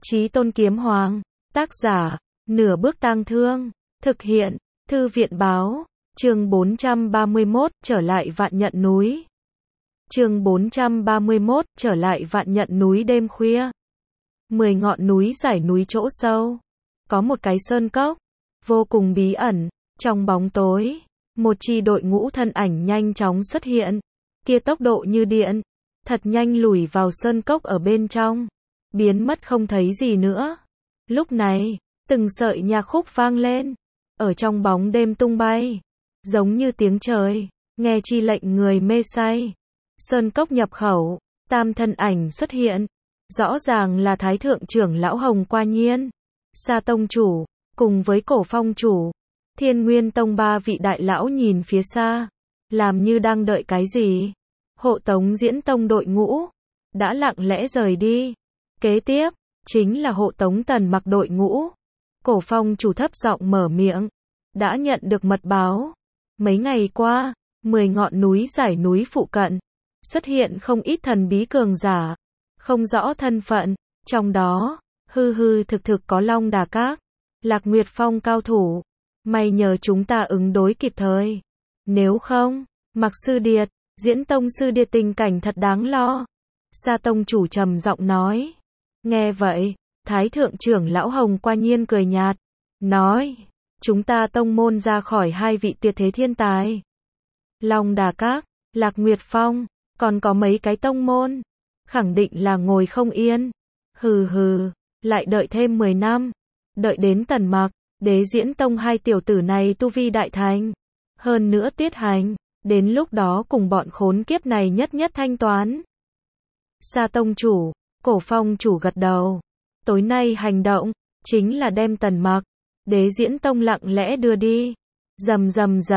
Chí Tôn Kiếm Hoàng, tác giả, Nửa Bước Tang Thương, thực hiện, Thư viện báo, chương 431, trở lại Vạn Nhận núi. Chương 431, trở lại Vạn Nhận núi đêm khuya. 10 ngọn núi dải núi chỗ sâu. Có một cái sơn cốc, vô cùng bí ẩn, trong bóng tối, một chi đội ngũ thân ảnh nhanh chóng xuất hiện, kia tốc độ như điện, thật nhanh lùi vào sơn cốc ở bên trong, biến mất không thấy gì nữa. Lúc này, từng sợi nhạc khúc vang lên, ở trong bóng đêm tung bay, giống như tiếng trời, nghe chi lệnh người mê say. Sơn cốc nhập khẩu, tam thân ảnh xuất hiện, rõ ràng là Thái Thượng trưởng lão Hồng Qua Nhiên, Sa Tông chủ, cùng với Cổ Phong chủ, Thiên Nguyên Tông ba vị đại lão nhìn phía xa, làm như đang đợi cái gì. Hộ tống Diễn Tông đội ngũ, đã lặng lẽ rời đi. Kế tiếp, chính là hộ tống Tần Mặc đội ngũ. Cổ Phong chủ thấp giọng mở miệng, đã nhận được mật báo. Mấy ngày qua, 10 ngọn núi dải núi phụ cận, xuất hiện không ít thần bí cường giả, không rõ thân phận, trong đó, hư thực có Long Đà Các, Lạc Nguyệt Phong cao thủ. May nhờ chúng ta ứng đối kịp thời. Nếu không, Mặc sư điệt, Diễn Tông sư điệt tình cảnh thật đáng lo. Sa Tông chủ trầm giọng nói. Nghe vậy, Thái Thượng trưởng lão Hồng Qua Nhiên cười nhạt, nói, chúng ta tông môn ra khỏi hai vị tuyệt thế thiên tài. Long Đà Các, Lạc Nguyệt Phong, còn có mấy cái tông môn, khẳng định là ngồi không yên. Lại đợi thêm 10 năm, đợi đến Tần Mặc, Đế Diễn Tông hai tiểu tử này tu vi đại thành, hơn nữa Tuyết Hành, đến lúc đó cùng bọn khốn kiếp này nhất nhất thanh toán. Sa Tông chủ, Cổ Phong chủ gật đầu. Tối nay hành động, chính là đem Tần Mặc, Đế Diễn Tông lặng lẽ đưa đi. Rầm,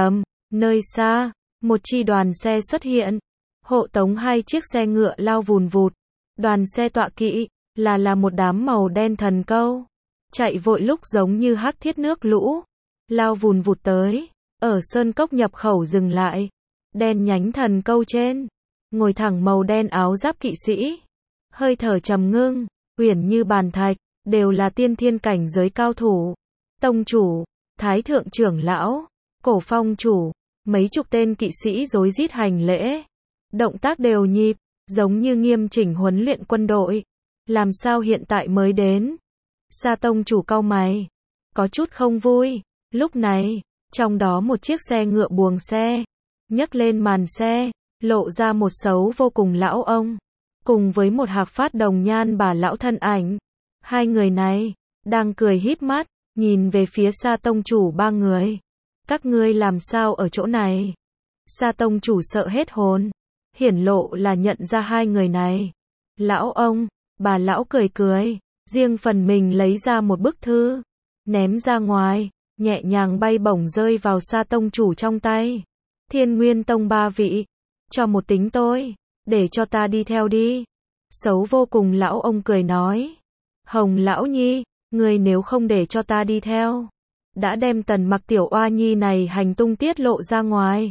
nơi xa, một chi đoàn xe xuất hiện, hộ tống hai chiếc xe ngựa lao vùn vụt. Đoàn xe tọa kỵ, là một đám màu đen thần câu, chạy vội lúc giống như hắc thiết nước lũ, lao vùn vụt tới, ở sơn cốc nhập khẩu dừng lại. Đen nhánh thần câu trên, ngồi thẳng màu đen áo giáp kỵ sĩ, hơi thở trầm ngưng, uyển như bàn thạch, đều là tiên thiên cảnh giới cao thủ. Tông chủ, Thái Thượng trưởng lão, Cổ Phong chủ, mấy chục tên kỵ sĩ rối rít hành lễ, động tác đều nhịp, giống như nghiêm chỉnh huấn luyện quân đội. Làm sao hiện tại mới đến? Sa Tông chủ cau mày, có chút không vui. Lúc này, trong đó một chiếc xe ngựa buồng xe, nhấc lên màn xe, lộ ra một xấu vô cùng lão ông, cùng với một hạc phát đồng nhan bà lão thân ảnh. Hai người này, đang cười híp mắt, nhìn về phía Sa Tông chủ ba người. Các ngươi làm sao ở chỗ này? Sa Tông chủ sợ hết hồn, hiển lộ là nhận ra hai người này. Lão ông, bà lão cười, riêng phần mình lấy ra một bức thư, ném ra ngoài, nhẹ nhàng bay bổng rơi vào Sa Tông chủ trong tay. Thiên Nguyên Tông ba vị, cho một tính tôi, để cho ta đi theo đi. Xấu vô cùng lão ông cười nói. Hồng lão nhi, người nếu không để cho ta đi theo, đã đem Tần Mặc tiểu oa nhi này hành tung tiết lộ ra ngoài.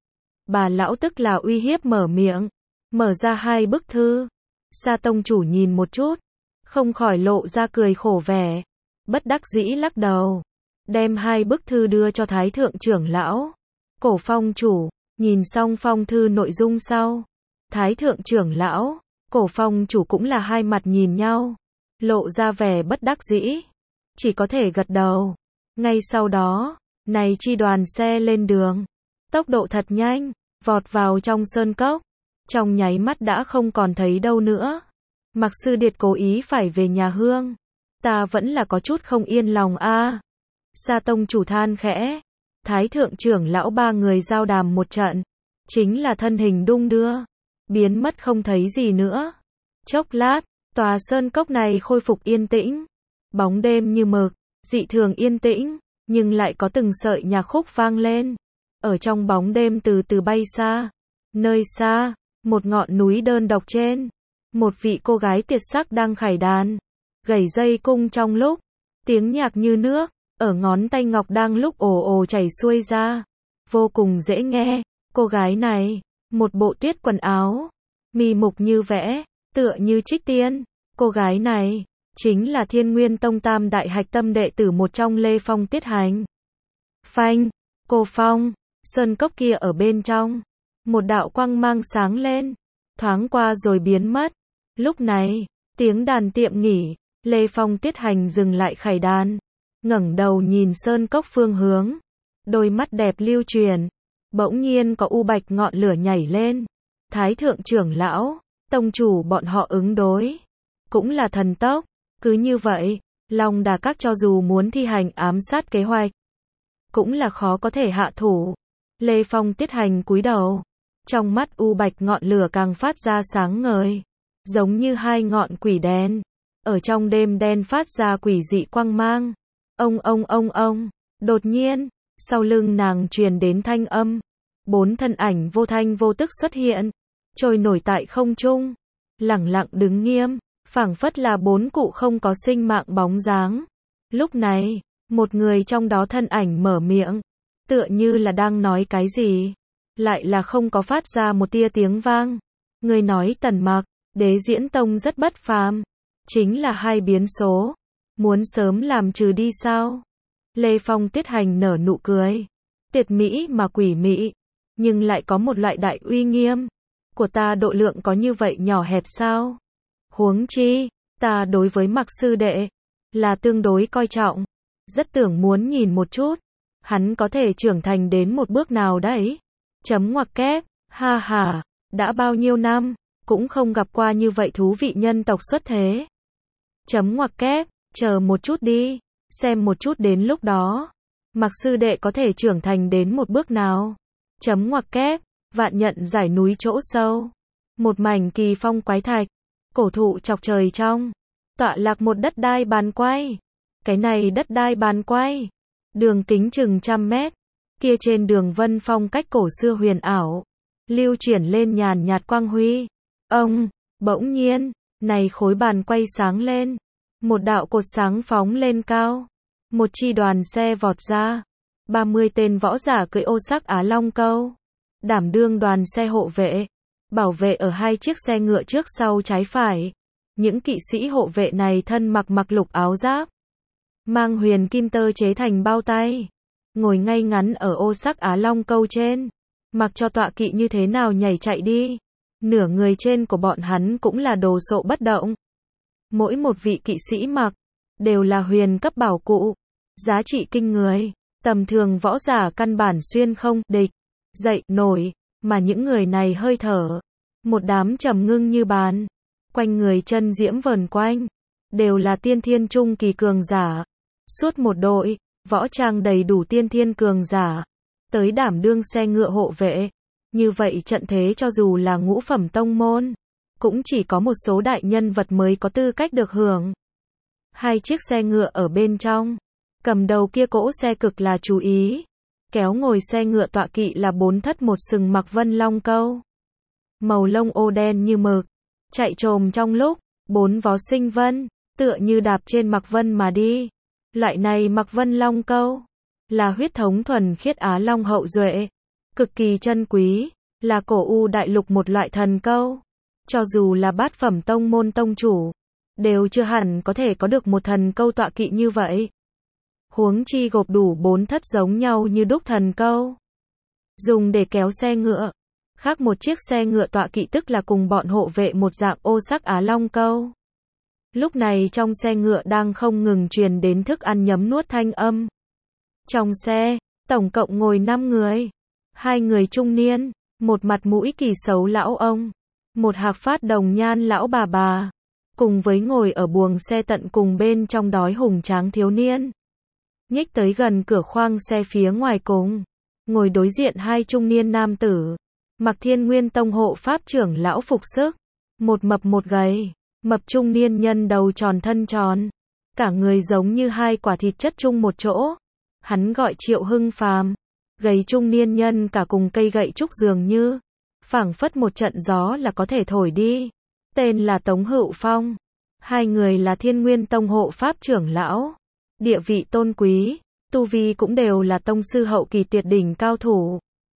Bà lão tức là uy hiếp mở miệng, mở ra hai bức thư. Sa Tông chủ nhìn một chút, không khỏi lộ ra cười khổ vẻ, bất đắc dĩ lắc đầu, đem hai bức thư đưa cho Thái Thượng trưởng lão. Cổ Phong chủ, nhìn xong phong thư nội dung sau, Thái Thượng trưởng lão, Cổ Phong chủ cũng là hai mặt nhìn nhau, lộ ra vẻ bất đắc dĩ, chỉ có thể gật đầu. Ngay sau đó, này chi đoàn xe lên đường, tốc độ thật nhanh, vọt vào trong sơn cốc, trong nháy mắt đã không còn thấy đâu nữa. Mặc sư điệt cố ý phải về nhà hương, ta vẫn là có chút không yên lòng a. Sa Tông chủ than khẽ. Thái Thượng trưởng lão ba người giao đàm một trận, chính là thân hình đung đưa, biến mất không thấy gì nữa. Chốc lát, tòa sơn cốc này khôi phục yên tĩnh, bóng đêm như mực, dị thường yên tĩnh, nhưng lại có từng sợi nhạc khúc vang lên. Ở trong bóng đêm từ từ bay xa, nơi xa, một ngọn núi đơn độc trên, một vị cô gái tuyệt sắc đang khải đàn, gảy dây cung trong lúc, tiếng nhạc như nước, ở ngón tay ngọc đang lúc ồ ồ chảy xuôi ra, vô cùng dễ nghe. Cô gái này, một bộ tuyết quần áo, mi mục như vẽ, tựa như trích tiên. Cô gái này, chính là Thiên Nguyên Tông tam đại hạch tâm đệ tử một trong Lê Phong Tiết Hành. Phanh, cô Phong, sơn cốc kia ở bên trong. Một đạo quang mang sáng lên, thoáng qua rồi biến mất. Lúc này, tiếng đàn tiệm nghỉ, Lê Phong Tiết Hành dừng lại khải đàn, ngẩng đầu nhìn sơn cốc phương hướng. Đôi mắt đẹp lưu truyền, bỗng nhiên có u bạch ngọn lửa nhảy lên. Thái thượng trưởng lão, tông chủ bọn họ ứng đối, cũng là thần tốc. Cứ như vậy, Long Đà Các cho dù muốn thi hành ám sát kế hoạch, cũng là khó có thể hạ thủ. Lê Phong Tiết Hành cúi đầu, trong mắt u bạch ngọn lửa càng phát ra sáng ngời, giống như hai ngọn quỷ đen, ở trong đêm đen phát ra quỷ dị quang mang. Ông, đột nhiên, sau lưng nàng truyền đến thanh âm, 4 thân ảnh vô thanh vô tức xuất hiện, trôi nổi tại không trung, lẳng lặng đứng nghiêm, phảng phất là 4 cụ không có sinh mạng bóng dáng. Lúc này, một người trong đó thân ảnh mở miệng, tựa như là đang nói cái gì, lại là không có phát ra một tia tiếng vang. Người nói Tần Mặc, Đế Diễn Tông rất bất phàm, chính là hai biến số, muốn sớm làm trừ đi sao? Lê Phong Tiết Hành nở nụ cười, tuyệt mỹ mà quỷ mị, nhưng lại có một loại đại uy nghiêm. Của ta độ lượng có như vậy nhỏ hẹp sao? Huống chi, ta đối với Mặc sư đệ là tương đối coi trọng, rất tưởng muốn nhìn một chút, hắn có thể trưởng thành đến một bước nào đấy. Chấm ngoặc kép, ha ha, đã bao nhiêu năm, cũng không gặp qua như vậy thú vị nhân tộc xuất thế. Chấm ngoặc kép, chờ một chút đi, xem một chút đến lúc đó, Mặc sư đệ có thể trưởng thành đến một bước nào. Chấm ngoặc kép, vạn nhận giải núi chỗ sâu. Một mảnh kỳ phong quái thạch, cổ thụ chọc trời trong, tọa lạc một đất đai bàn quay. Cái này đất đai bàn quay, đường kính chừng 100 mét, kia trên đường vân phong cách cổ xưa huyền ảo, lưu chuyển lên nhàn nhạt quang huy. Bỗng nhiên, này khối bàn quay sáng lên, một đạo cột sáng phóng lên cao, một chi đoàn xe vọt ra, 30 tên võ giả cưỡi ô sắc Á Long Câu, đảm đương đoàn xe hộ vệ, bảo vệ ở hai chiếc xe ngựa trước sau trái phải. Những kỵ sĩ hộ vệ này thân mặc lục áo giáp, mang huyền kim tơ chế thành bao tay, ngồi ngay ngắn ở ô sắc Á Long Câu trên, mặc cho tọa kỵ như thế nào nhảy chạy đi. Nửa người trên của bọn hắn cũng là đồ sộ bất động. Mỗi một vị kỵ sĩ mặc, đều là huyền cấp bảo cụ, giá trị kinh người, tầm thường võ giả căn bản xuyên không địch dậy nổi, mà những người này hơi thở, một đám trầm ngưng như bàn, quanh người chân diễm vờn quanh, đều là tiên thiên trung kỳ cường giả. Suốt một đội, võ trang đầy đủ tiên thiên cường giả, tới đảm đương xe ngựa hộ vệ. Như vậy trận thế cho dù là ngũ phẩm tông môn, cũng chỉ có một số đại nhân vật mới có tư cách được hưởng. Hai chiếc xe ngựa ở bên trong, cầm đầu kia cỗ xe cực là chú ý, kéo ngồi xe ngựa tọa kỵ là 4 thất một sừng Mặc Vân Long Câu, màu lông ô đen như mực, chạy trồm trong lúc, 4 vó sinh vân, tựa như đạp trên Mặc Vân mà đi. Loại này Mặc Vân Long Câu, là huyết thống thuần khiết Á Long hậu duệ, cực kỳ chân quý, là cổ u đại lục một loại thần câu. Cho dù là bát phẩm tông môn tông chủ, đều chưa hẳn có thể có được một thần câu tọa kỵ như vậy. Huống chi gộp đủ 4 thất giống nhau như đúc thần câu, dùng để kéo xe ngựa. Khác một chiếc xe ngựa tọa kỵ tức là cùng bọn hộ vệ một dạng ô sắc Á Long Câu. Lúc này trong xe ngựa đang không ngừng truyền đến thức ăn nhấm nuốt thanh âm. Trong xe, tổng cộng ngồi 5 người. 2 người trung niên, một mặt mũi kỳ xấu lão ông, một hạc phát đồng nhan lão bà, cùng với ngồi ở buồng xe tận cùng bên trong đói hùng tráng thiếu niên. Nhích tới gần cửa khoang xe phía ngoài cùng, ngồi đối diện 2 trung niên nam tử, mặc Thiên Nguyên Tông hộ pháp trưởng lão phục sức, một mập một gầy. Mập trung niên nhân đầu tròn thân tròn, cả người giống như 2 quả thịt chất chung một chỗ. Hắn gọi Triệu Hưng Phàm. Gầy trung niên nhân cả cùng cây gậy trúc dường như, phảng phất một trận gió là có thể thổi đi. Tên là Tống Hữu Phong. 2 người là Thiên Nguyên Tông hộ pháp trưởng lão, địa vị tôn quý, tu vi cũng đều là tông sư hậu kỳ tuyệt đỉnh cao thủ.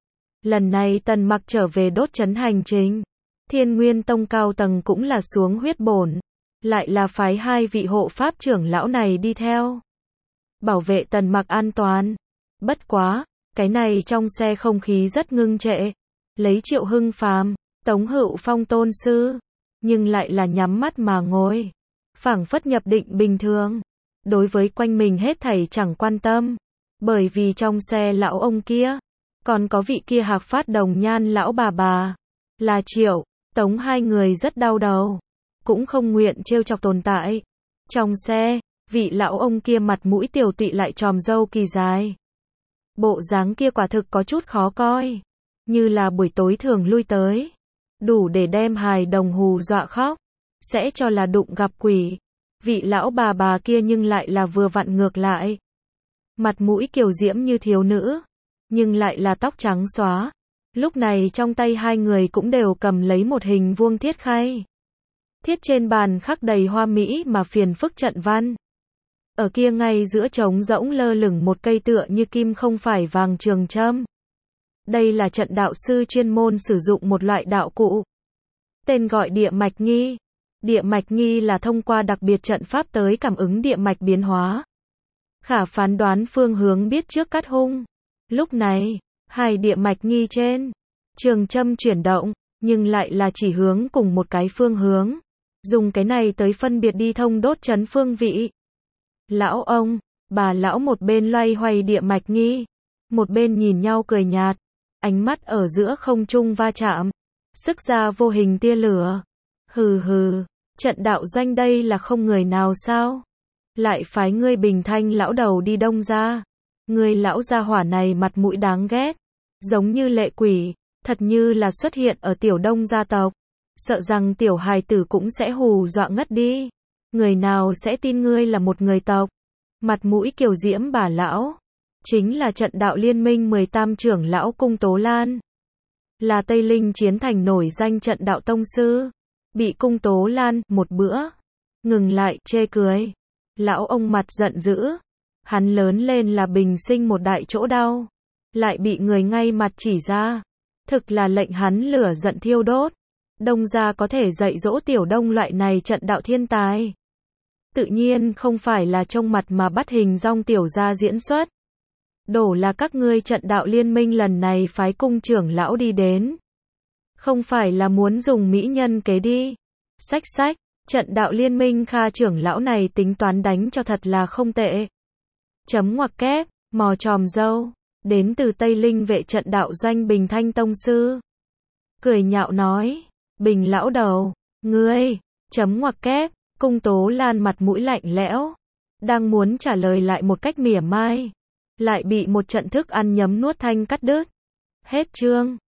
Lần này Tần Mặc trở về đốt trấn hành trình, Thiên Nguyên Tông cao tầng cũng là xuống huyết bổn, lại là phái hai vị hộ pháp trưởng lão này đi theo. Bảo vệ Tần Mặc an toàn. Bất quá, cái này trong xe không khí rất ngưng trệ. Lấy Triệu Hưng Phàm, Tống Hữu Phong tôn sư, nhưng lại là nhắm mắt mà ngồi. Phảng phất nhập định bình thường. Đối với quanh mình hết thảy chẳng quan tâm. Bởi vì trong xe lão ông kia, còn có vị kia Hạc Phát Đồng Nhan lão bà. Là Triệu, Tống hai người rất đau đầu. Cũng không nguyện trêu chọc tồn tại. Trong xe, vị lão ông kia mặt mũi tiều tụy lại tròm râu kỳ dài. Bộ dáng kia quả thực có chút khó coi. Như là buổi tối thường lui tới. Đủ để đem hài đồng hù dọa khóc. Sẽ cho là đụng gặp quỷ. Vị lão bà kia nhưng lại là vừa vặn ngược lại. Mặt mũi kiều diễm như thiếu nữ. Nhưng lại là tóc trắng xóa. Lúc này trong tay hai người cũng đều cầm lấy một hình vuông thiết khay. Thiết trên bàn khắc đầy hoa mỹ mà phiền phức trận văn. Ở kia ngay giữa trống rỗng lơ lửng một cây tựa như kim không phải vàng trường châm. Đây là trận đạo sư chuyên môn sử dụng một loại đạo cụ. Tên gọi địa mạch nghi. Địa mạch nghi là thông qua đặc biệt trận pháp tới cảm ứng địa mạch biến hóa. Khả phán đoán phương hướng biết trước cắt hung. Lúc này, hai địa mạch nghi trên, trường châm chuyển động, nhưng lại là chỉ hướng cùng một cái phương hướng. Dùng cái này tới phân biệt đi thông đốt chấn phương vị. Lão ông, bà lão một bên loay hoay địa mạch nghi, một bên nhìn nhau cười nhạt, ánh mắt ở giữa không trung va chạm, sức ra vô hình tia lửa. Hừ hừ, trận đạo doanh đây là không người nào sao? Lại phái ngươi Bình Thanh lão đầu đi Đông ra. Ngươi lão gia hỏa này mặt mũi đáng ghét, giống như lệ quỷ, thật như là xuất hiện ở tiểu Đông gia tộc. Sợ rằng tiểu hài tử cũng sẽ hù dọa ngất đi. Người nào sẽ tin ngươi là một người tộc? Mặt mũi kiều diễm bà lão, chính là trận đạo liên minh 18 trưởng lão Cung Tố Lan. Là Tây Linh chiến thành nổi danh trận đạo tông sư. Bị Cung Tố Lan một bữa ngừng lại chê cười. Lão ông mặt giận dữ. Hắn lớn lên là bình sinh một đại chỗ đau. Lại bị người ngay mặt chỉ ra. Thực là lệnh hắn lửa giận thiêu đốt. Đông gia có thể dạy dỗ tiểu Đông loại này trận đạo thiên tài. Tự nhiên không phải là trông mặt mà bắt hình dong tiểu gia diễn xuất. Đổ là các ngươi trận đạo liên minh lần này phái cung trưởng lão đi đến. Không phải là muốn dùng mỹ nhân kế đi. Xách, trận đạo liên minh Kha trưởng lão này tính toán đánh cho thật là không tệ. Chấm ngoặc kép, mò tròm dâu, đến từ Tây Linh vệ trận đạo doanh Bình Thanh tông sư. Cười nhạo nói, Bình lão đầu, ngươi, chấm ngoặc kép, Cung Tố Lan mặt mũi lạnh lẽo, đang muốn trả lời lại một cách mỉa mai, lại bị một trận thức ăn nhấm nuốt thanh cắt đứt. Hết chương.